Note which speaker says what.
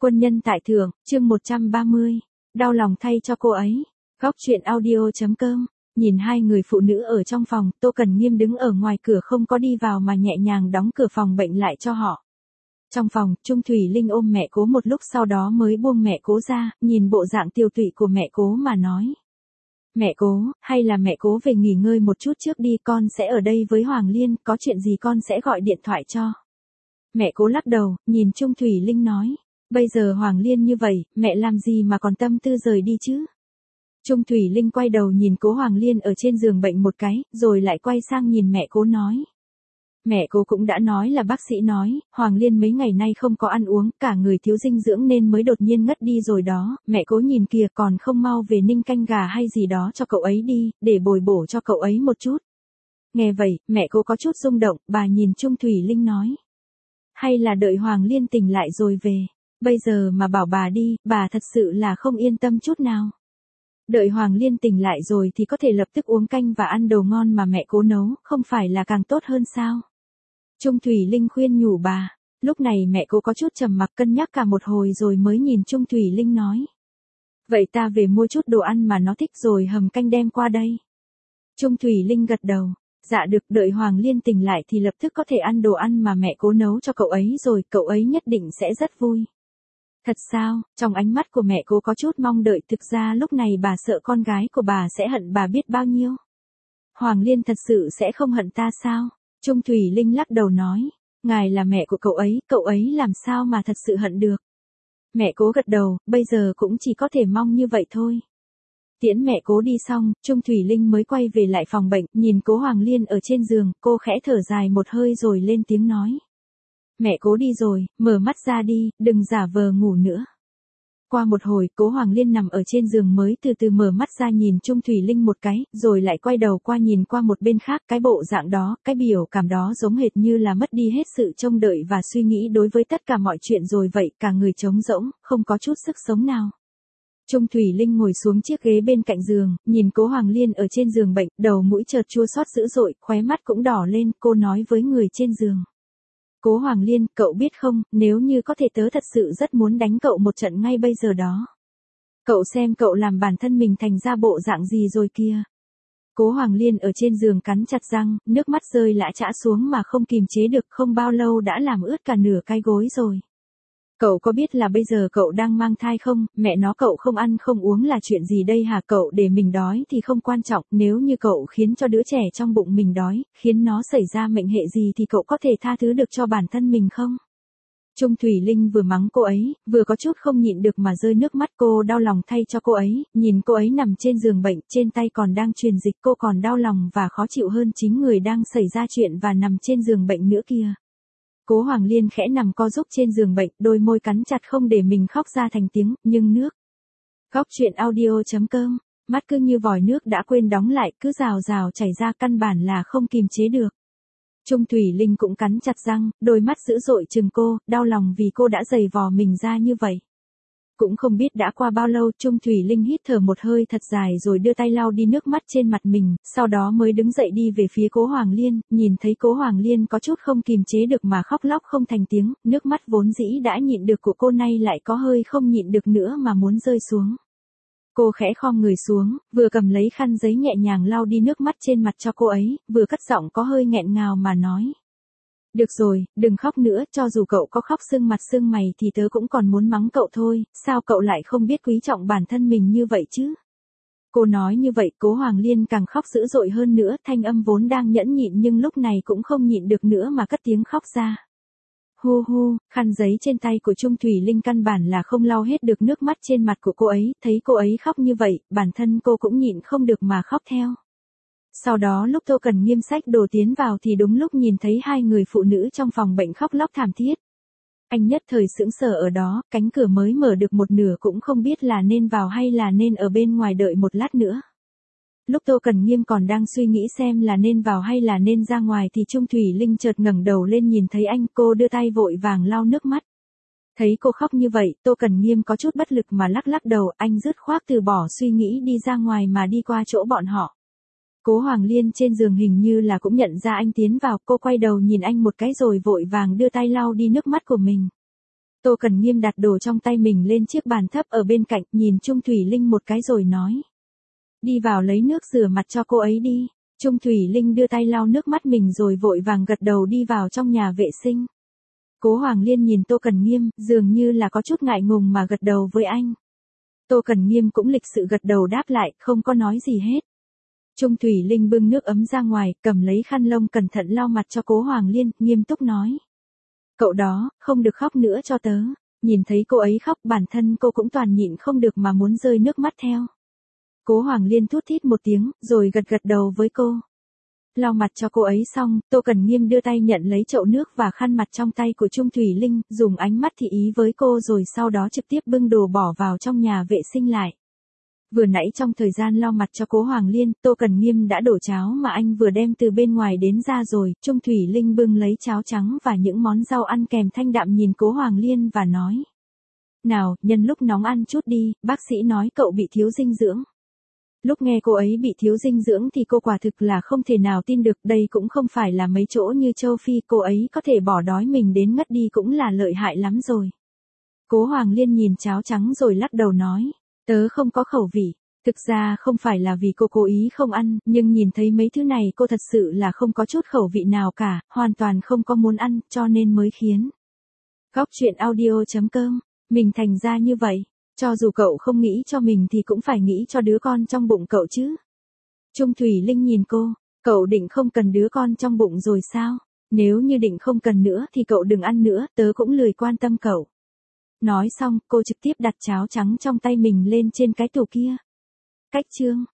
Speaker 1: Quân nhân tại thượng, chương 130. Đau lòng thay cho cô ấy. Góc truyện audio.com. Nhìn hai người phụ nữ ở trong phòng, Tô Cần Nghiêm đứng ở ngoài cửa không có đi vào mà nhẹ nhàng đóng cửa phòng bệnh lại cho họ. Trong phòng, Trung Thủy Linh ôm mẹ Cố một lúc sau đó mới buông mẹ Cố ra, nhìn bộ dạng tiêu tụy của mẹ Cố mà nói. Mẹ Cố, hay là mẹ Cố về nghỉ ngơi một chút trước đi, con sẽ ở đây với Hoàng Liên, có chuyện gì con sẽ gọi điện thoại cho. Mẹ Cố lắc đầu, nhìn Trung Thủy Linh nói. Bây giờ Hoàng Liên như vậy, mẹ làm gì mà còn tâm tư rời đi chứ? Trung Thủy Linh quay đầu nhìn Cố Hoàng Liên ở trên giường bệnh một cái, rồi lại quay sang nhìn mẹ Cố nói. Mẹ Cố cũng đã nói là bác sĩ nói, Hoàng Liên mấy ngày nay không có ăn uống, cả người thiếu dinh dưỡng nên mới đột nhiên ngất đi rồi đó, mẹ Cố nhìn kìa còn không mau về ninh canh gà hay gì đó cho cậu ấy đi, để bồi bổ cho cậu ấy một chút. Nghe vậy, mẹ Cố có chút rung động, bà nhìn Trung Thủy Linh nói. Hay là đợi Hoàng Liên tỉnh lại rồi về. Bây giờ mà bảo bà đi, bà thật sự là không yên tâm chút nào. Đợi Hoàng Liên tỉnh lại rồi thì có thể lập tức uống canh và ăn đồ ngon mà mẹ Cố nấu, không phải là càng tốt hơn sao? Trung Thủy Linh khuyên nhủ bà. Lúc này mẹ Cố có chút trầm mặc cân nhắc cả một hồi rồi mới nhìn Trung Thủy Linh nói. Vậy ta về mua chút đồ ăn mà nó thích rồi hầm canh đem qua đây. Trung Thủy Linh gật đầu. Dạ được, đợi Hoàng Liên tỉnh lại thì lập tức có thể ăn đồ ăn mà mẹ Cố nấu cho cậu ấy rồi, cậu ấy nhất định sẽ rất vui. Thật sao? Trong ánh mắt của mẹ Cố có chút mong đợi, thực ra lúc này bà sợ con gái của bà sẽ hận bà biết bao nhiêu. Hoàng Liên thật sự sẽ không hận ta sao? Trung Thủy Linh lắc đầu nói, ngài là mẹ của cậu ấy làm sao mà thật sự hận được. Mẹ Cố gật đầu, bây giờ cũng chỉ có thể mong như vậy thôi. Tiễn mẹ Cố đi xong, Trung Thủy Linh mới quay về lại phòng bệnh, nhìn Cố Hoàng Liên ở trên giường, cô khẽ thở dài một hơi rồi lên tiếng nói. Mẹ Cố đi rồi, mở mắt ra đi, đừng giả vờ ngủ nữa. Qua một hồi, Cố Hoàng Liên nằm ở trên giường mới từ từ mở mắt ra nhìn Trung Thủy Linh một cái, rồi lại quay đầu qua nhìn qua một bên khác, cái bộ dạng đó, cái biểu cảm đó giống hệt như là mất đi hết sự trông đợi và suy nghĩ đối với tất cả mọi chuyện rồi vậy, cả người trống rỗng, không có chút sức sống nào. Trung Thủy Linh ngồi xuống chiếc ghế bên cạnh giường, nhìn Cố Hoàng Liên ở trên giường bệnh, đầu mũi chợt chua xót dữ dội, khóe mắt cũng đỏ lên, cô nói với người trên giường. Cố Hoàng Liên, cậu biết không, nếu như có thể tớ thật sự rất muốn đánh cậu một trận ngay bây giờ đó. Cậu xem cậu làm bản thân mình thành ra bộ dạng gì rồi kia. Cố Hoàng Liên ở trên giường cắn chặt răng, nước mắt rơi lã chã xuống mà không kìm chế được, không bao lâu đã làm ướt cả nửa cái gối rồi. Cậu có biết là bây giờ cậu đang mang thai không, mẹ nó cậu không ăn không uống là chuyện gì đây hả, cậu để mình đói thì không quan trọng, nếu như cậu khiến cho đứa trẻ trong bụng mình đói, khiến nó xảy ra mệnh hệ gì thì cậu có thể tha thứ được cho bản thân mình không? Trung Thủy Linh vừa mắng cô ấy, vừa có chút không nhịn được mà rơi nước mắt, cô đau lòng thay cho cô ấy, nhìn cô ấy nằm trên giường bệnh, trên tay còn đang truyền dịch, cô còn đau lòng và khó chịu hơn chính người đang xảy ra chuyện và nằm trên giường bệnh nữa kia. Cố Hoàng Liên khẽ nằm co rúm trên giường bệnh, đôi môi cắn chặt không để mình khóc ra thành tiếng, nhưng nước. Góc truyện audio.com, mắt cứ như vòi nước đã quên đóng lại, cứ rào rào chảy ra căn bản là không kìm chế được. Trung Thủy Linh cũng cắn chặt răng, đôi mắt dữ dội trừng cô, đau lòng vì cô đã giày vò mình ra như vậy. Cũng không biết đã qua bao lâu, Trung Thủy Linh hít thở một hơi thật dài rồi đưa tay lau đi nước mắt trên mặt mình, sau đó mới đứng dậy đi về phía Cố Hoàng Liên, nhìn thấy Cố Hoàng Liên có chút không kìm chế được mà khóc lóc không thành tiếng, nước mắt vốn dĩ đã nhịn được của cô nay lại có hơi không nhịn được nữa mà muốn rơi xuống. Cô khẽ khom người xuống, vừa cầm lấy khăn giấy nhẹ nhàng lau đi nước mắt trên mặt cho cô ấy, vừa cất giọng có hơi nghẹn ngào mà nói. Được rồi, đừng khóc nữa, cho dù cậu có khóc sưng mặt sưng mày thì tớ cũng còn muốn mắng cậu thôi, sao cậu lại không biết quý trọng bản thân mình như vậy chứ? Cô nói như vậy, Cố Hoàng Liên càng khóc dữ dội hơn nữa, thanh âm vốn đang nhẫn nhịn nhưng lúc này cũng không nhịn được nữa mà cất tiếng khóc ra. Hu hu, khăn giấy trên tay của Trung Thủy Linh căn bản là không lau hết được nước mắt trên mặt của cô ấy, thấy cô ấy khóc như vậy, bản thân cô cũng nhịn không được mà khóc theo. Sau đó lúc Tô Cần Nghiêm xách đồ tiến vào thì đúng lúc nhìn thấy hai người phụ nữ trong phòng bệnh khóc lóc thảm thiết. Anh nhất thời sững sờ ở đó, cánh cửa mới mở được một nửa cũng không biết là nên vào hay là nên ở bên ngoài đợi một lát nữa. Lúc Tô Cần Nghiêm còn đang suy nghĩ xem là nên vào hay là nên ra ngoài thì Trung Thủy Linh chợt ngẩng đầu lên nhìn thấy anh, cô đưa tay vội vàng lau nước mắt. Thấy cô khóc như vậy, Tô Cần Nghiêm có chút bất lực mà lắc lắc đầu, anh dứt khoát từ bỏ suy nghĩ đi ra ngoài mà đi qua chỗ bọn họ. Cố Hoàng Liên trên giường hình như là cũng nhận ra anh tiến vào, cô quay đầu nhìn anh một cái rồi vội vàng đưa tay lau đi nước mắt của mình. Tô Cần Nghiêm đặt đồ trong tay mình lên chiếc bàn thấp ở bên cạnh, nhìn Trung Thủy Linh một cái rồi nói. Đi vào lấy nước rửa mặt cho cô ấy đi. Trung Thủy Linh đưa tay lau nước mắt mình rồi vội vàng gật đầu đi vào trong nhà vệ sinh. Cố Hoàng Liên nhìn Tô Cần Nghiêm, dường như là có chút ngại ngùng mà gật đầu với anh. Tô Cần Nghiêm cũng lịch sự gật đầu đáp lại, không có nói gì hết. Trung Thủy Linh bưng nước ấm ra ngoài, cầm lấy khăn lông cẩn thận lau mặt cho Cố Hoàng Liên, nghiêm túc nói. Cậu đó, không được khóc nữa cho tớ. Nhìn thấy cô ấy khóc, bản thân cô cũng toàn nhịn không được mà muốn rơi nước mắt theo. Cố Hoàng Liên thút thít một tiếng, rồi gật gật đầu với cô. Lau mặt cho cô ấy xong, Tô Cần Nghiêm đưa tay nhận lấy chậu nước và khăn mặt trong tay của Trung Thủy Linh, dùng ánh mắt thị ý với cô rồi sau đó trực tiếp bưng đồ bỏ vào trong nhà vệ sinh lại. Vừa nãy trong thời gian lau mặt cho Cố Hoàng Liên, Tô Cần Nghiêm đã đổ cháo mà anh vừa đem từ bên ngoài đến ra rồi. Trung Thủy Linh bưng lấy cháo trắng và những món rau ăn kèm thanh đạm nhìn Cố Hoàng Liên và nói. Nào, nhân lúc nóng ăn chút đi, bác sĩ nói cậu bị thiếu dinh dưỡng. Lúc nghe cô ấy bị thiếu dinh dưỡng thì cô quả thực là không thể nào tin được, đây cũng không phải là mấy chỗ như châu Phi, cô ấy có thể bỏ đói mình đến ngất đi cũng là lợi hại lắm rồi. Cố Hoàng Liên nhìn cháo trắng rồi lắc đầu nói, tớ không có khẩu vị, thực ra không phải là vì cô cố ý không ăn, nhưng nhìn thấy mấy thứ này cô thật sự là không có chút khẩu vị nào cả, hoàn toàn không có muốn ăn, cho nên mới khiến. Góc truyện audio.com, mình thành ra như vậy. Cho dù cậu không nghĩ cho mình thì cũng phải nghĩ cho đứa con trong bụng cậu chứ. Trung Thủy Linh nhìn cô, cậu định không cần đứa con trong bụng rồi sao? Nếu như định không cần nữa thì cậu đừng ăn nữa, tớ cũng lười quan tâm cậu. Nói xong, cô trực tiếp đặt cháo trắng trong tay mình lên trên cái tủ kia. Cách chương